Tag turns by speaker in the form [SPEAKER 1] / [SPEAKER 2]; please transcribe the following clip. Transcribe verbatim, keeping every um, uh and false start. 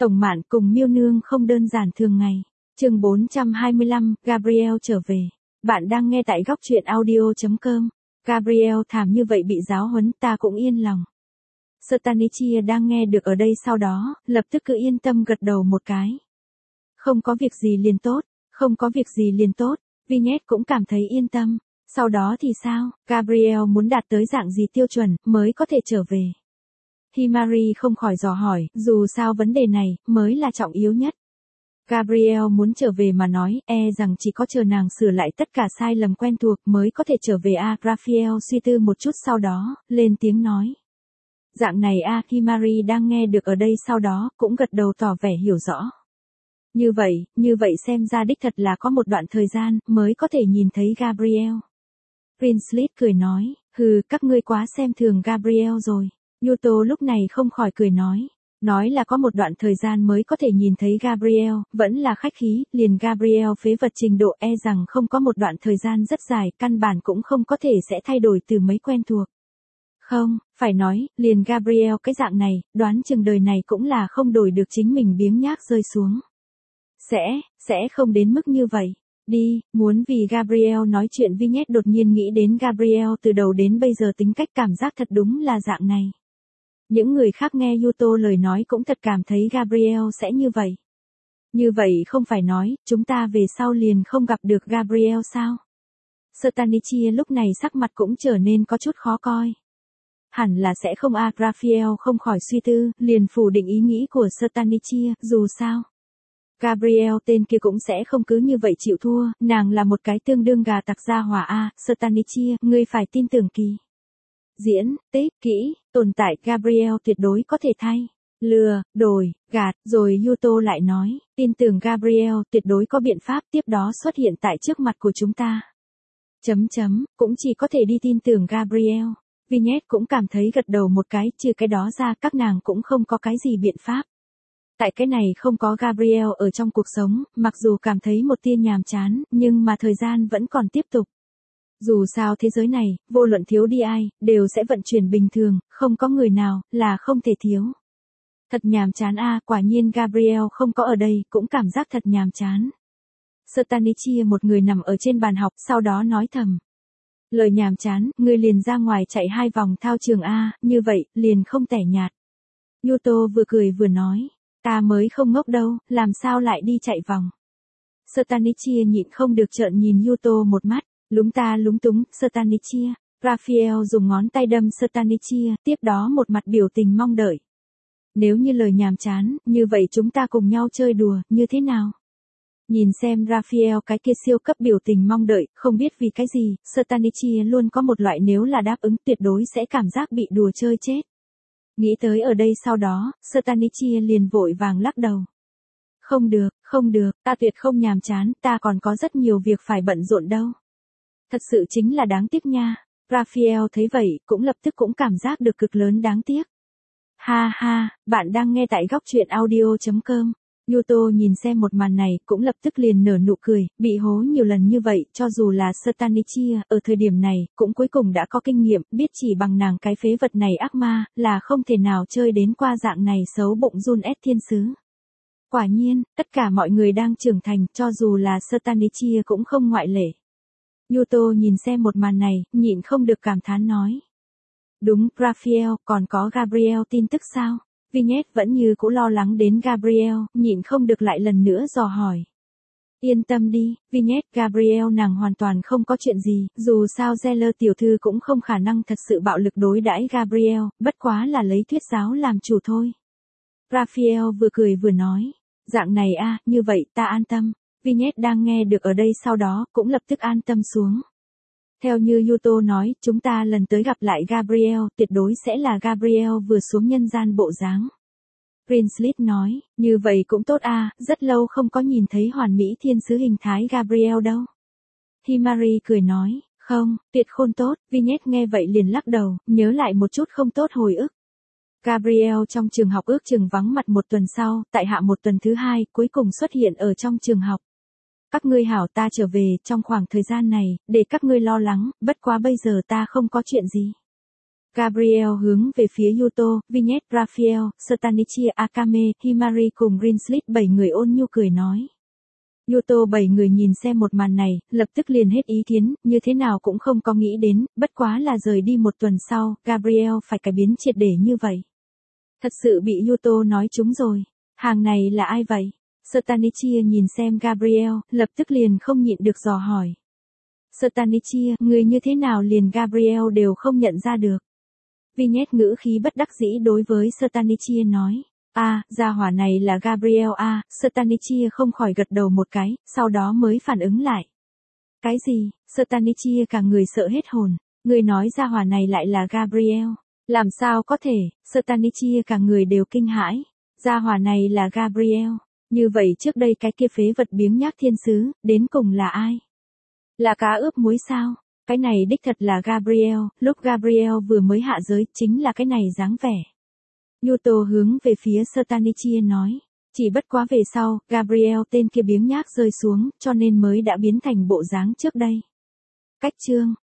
[SPEAKER 1] Tổng Mạn cùng Miêu Nương không đơn giản thường ngày. Chương bốn trăm hai mươi lăm, Gabriel trở về. Bạn đang nghe tại góc truyện audio chấm com. Gabriel thảm như vậy bị giáo huấn, ta cũng yên lòng. Stanichia đang nghe được ở đây sau đó, lập tức cứ yên tâm gật đầu một cái. Không có việc gì liền tốt, không có việc gì liền tốt, Vignette cũng cảm thấy yên tâm. Sau đó thì sao, Gabriel muốn đạt tới dạng gì tiêu chuẩn mới có thể trở về? Himari không khỏi dò hỏi, dù sao vấn đề này mới là trọng yếu nhất. Gabriel muốn trở về mà nói, e rằng chỉ có chờ nàng sửa lại tất cả sai lầm quen thuộc mới có thể trở về a. Raphael suy tư một chút sau đó, lên tiếng nói. Dạng này a. Himari đang nghe được ở đây sau đó, cũng gật đầu tỏ vẻ hiểu rõ. Như vậy, như vậy xem ra đích thật là có một đoạn thời gian, mới có thể nhìn thấy Gabriel. Prince cười nói, hừ, các ngươi quá xem thường Gabriel rồi. Yuto lúc này không khỏi cười nói. Nói là có một đoạn thời gian mới có thể nhìn thấy Gabriel, vẫn là khách khí, liền Gabriel phế vật trình độ e rằng không có một đoạn thời gian rất dài, căn bản cũng không có thể sẽ thay đổi từ mấy quen thuộc. Không, phải nói, liền Gabriel cái dạng này, đoán chừng đời này cũng là không đổi được chính mình biếng nhác rơi xuống. Sẽ, sẽ không đến mức như vậy. Đi, muốn vì Gabriel nói chuyện Vignette đột nhiên nghĩ đến Gabriel từ đầu đến bây giờ tính cách cảm giác thật đúng là dạng này. Những người khác nghe Yuto lời nói cũng thật cảm thấy Gabriel sẽ như vậy. Như vậy không phải nói, chúng ta về sau liền không gặp được Gabriel sao? Stanichia lúc này sắc mặt cũng trở nên có chút khó coi. Hẳn là sẽ không a. Raphael không khỏi suy tư, liền phủ định ý nghĩ của Stanichia, dù sao. Gabriel tên kia cũng sẽ không cứ như vậy chịu thua, nàng là một cái tương đương gà tặc gia hỏa a. Stanichia, ngươi phải tin tưởng kỳ. Diễn, tích, kỹ, tồn tại Gabriel tuyệt đối có thể thay. Lừa, đổi, gạt, rồi Yuto lại nói, tin tưởng Gabriel tuyệt đối có biện pháp tiếp đó xuất hiện tại trước mặt của chúng ta. Chấm chấm, cũng chỉ có thể đi tin tưởng Gabriel. Vignette cũng cảm thấy gật đầu một cái, trừ cái đó ra các nàng cũng không có cái gì biện pháp. Tại cái này không có Gabriel ở trong cuộc sống, mặc dù cảm thấy một tia nhàm chán, nhưng mà thời gian vẫn còn tiếp tục. Dù sao thế giới này, vô luận thiếu đi ai, đều sẽ vận chuyển bình thường, không có người nào, là không thể thiếu. Thật nhàm chán a. Quả nhiên Gabriel không có ở đây, cũng cảm giác thật nhàm chán. Stanichia một người nằm ở trên bàn học, sau đó nói thầm. Lời nhàm chán, ngươi liền ra ngoài chạy hai vòng thao trường a, như vậy, liền không tẻ nhạt. Yuto vừa cười vừa nói, ta mới không ngốc đâu, làm sao lại đi chạy vòng. Stanichia nhịn không được trợn nhìn Yuto một mắt. Lúng ta lúng túng, Stanichia. Raphael dùng ngón tay đâm Stanichia, tiếp đó một mặt biểu tình mong đợi. Nếu như lời nhàm chán, như vậy chúng ta cùng nhau chơi đùa, như thế nào? Nhìn xem Raphael cái kia siêu cấp biểu tình mong đợi, không biết vì cái gì, Stanichia luôn có một loại nếu là đáp ứng tuyệt đối sẽ cảm giác bị đùa chơi chết. Nghĩ tới ở đây sau đó, Stanichia liền vội vàng lắc đầu. Không được, không được, ta tuyệt không nhàm chán, ta còn có rất nhiều việc phải bận rộn đâu. Thật sự chính là đáng tiếc nha. Raphael thấy vậy, cũng lập tức cũng cảm giác được cực lớn đáng tiếc. Ha ha, bạn đang nghe tại góc truyện audio chấm com. Yuto nhìn xem một màn này, cũng lập tức liền nở nụ cười, bị hố nhiều lần như vậy, cho dù là Stanichia, ở thời điểm này, cũng cuối cùng đã có kinh nghiệm, biết chỉ bằng nàng cái phế vật này ác ma, là không thể nào chơi đến qua dạng này xấu bụng run ép thiên sứ. Quả nhiên, tất cả mọi người đang trưởng thành, cho dù là Stanichia cũng không ngoại lệ. Yuto nhìn xem một màn này, nhịn không được cảm thán nói. Đúng, Raphael, còn có Gabriel tin tức sao? Vignette vẫn như cũ lo lắng đến Gabriel, nhịn không được lại lần nữa dò hỏi. Yên tâm đi, Vignette, Gabriel nàng hoàn toàn không có chuyện gì, dù sao Zeller tiểu thư cũng không khả năng thật sự bạo lực đối đãi Gabriel, bất quá là lấy thuyết giáo làm chủ thôi. Raphael vừa cười vừa nói, dạng này a, như vậy ta an tâm. Vignette đang nghe được ở đây sau đó, cũng lập tức an tâm xuống. Theo như Yuto nói, chúng ta lần tới gặp lại Gabriel, tuyệt đối sẽ là Gabriel vừa xuống nhân gian bộ dáng. Prince nói, như vậy cũng tốt a, rất lâu không có nhìn thấy hoàn mỹ thiên sứ hình thái Gabriel đâu. Himari cười nói, không, tuyệt khôn tốt, Vignette nghe vậy liền lắc đầu, nhớ lại một chút không tốt hồi ức. Gabriel trong trường học ước chừng vắng mặt một tuần sau, tại hạ một tuần thứ hai, cuối cùng xuất hiện ở trong trường học. Các ngươi hảo, ta trở về, trong khoảng thời gian này, để các ngươi lo lắng, bất quá bây giờ ta không có chuyện gì. Gabriel hướng về phía Yuto, Vignette, Raphael, Stanichia, Akame, Himari cùng Rinslit bảy người ôn nhu cười nói. Yuto bảy người nhìn xem một màn này, lập tức liền hết ý kiến, như thế nào cũng không có nghĩ đến, bất quá là rời đi một tuần sau, Gabriel phải cải biến triệt để như vậy. Thật sự bị Yuto nói trúng rồi. Hàng này là ai vậy? Stanichia nhìn xem Gabriel, lập tức liền không nhịn được dò hỏi. Stanichia, người như thế nào liền Gabriel đều không nhận ra được. Vignette ngữ khí bất đắc dĩ đối với Stanichia nói. A, à, gia hỏa này là Gabriel a, à, Stanichia không khỏi gật đầu một cái, sau đó mới phản ứng lại. Cái gì? Stanichia cả người sợ hết hồn, người nói gia hỏa này lại là Gabriel. Làm sao có thể? Stanichia cả người đều kinh hãi. Gia hỏa này là Gabriel. Như vậy trước đây cái kia phế vật biếng nhác thiên sứ, đến cùng là ai? Là cá ướp muối sao? Cái này đích thật là Gabriel, lúc Gabriel vừa mới hạ giới, chính là cái này dáng vẻ. Yuto hướng về phía Stanichia nói. Chỉ bất quá về sau, Gabriel tên kia biếng nhác rơi xuống, cho nên mới đã biến thành bộ dáng trước đây. Cách chương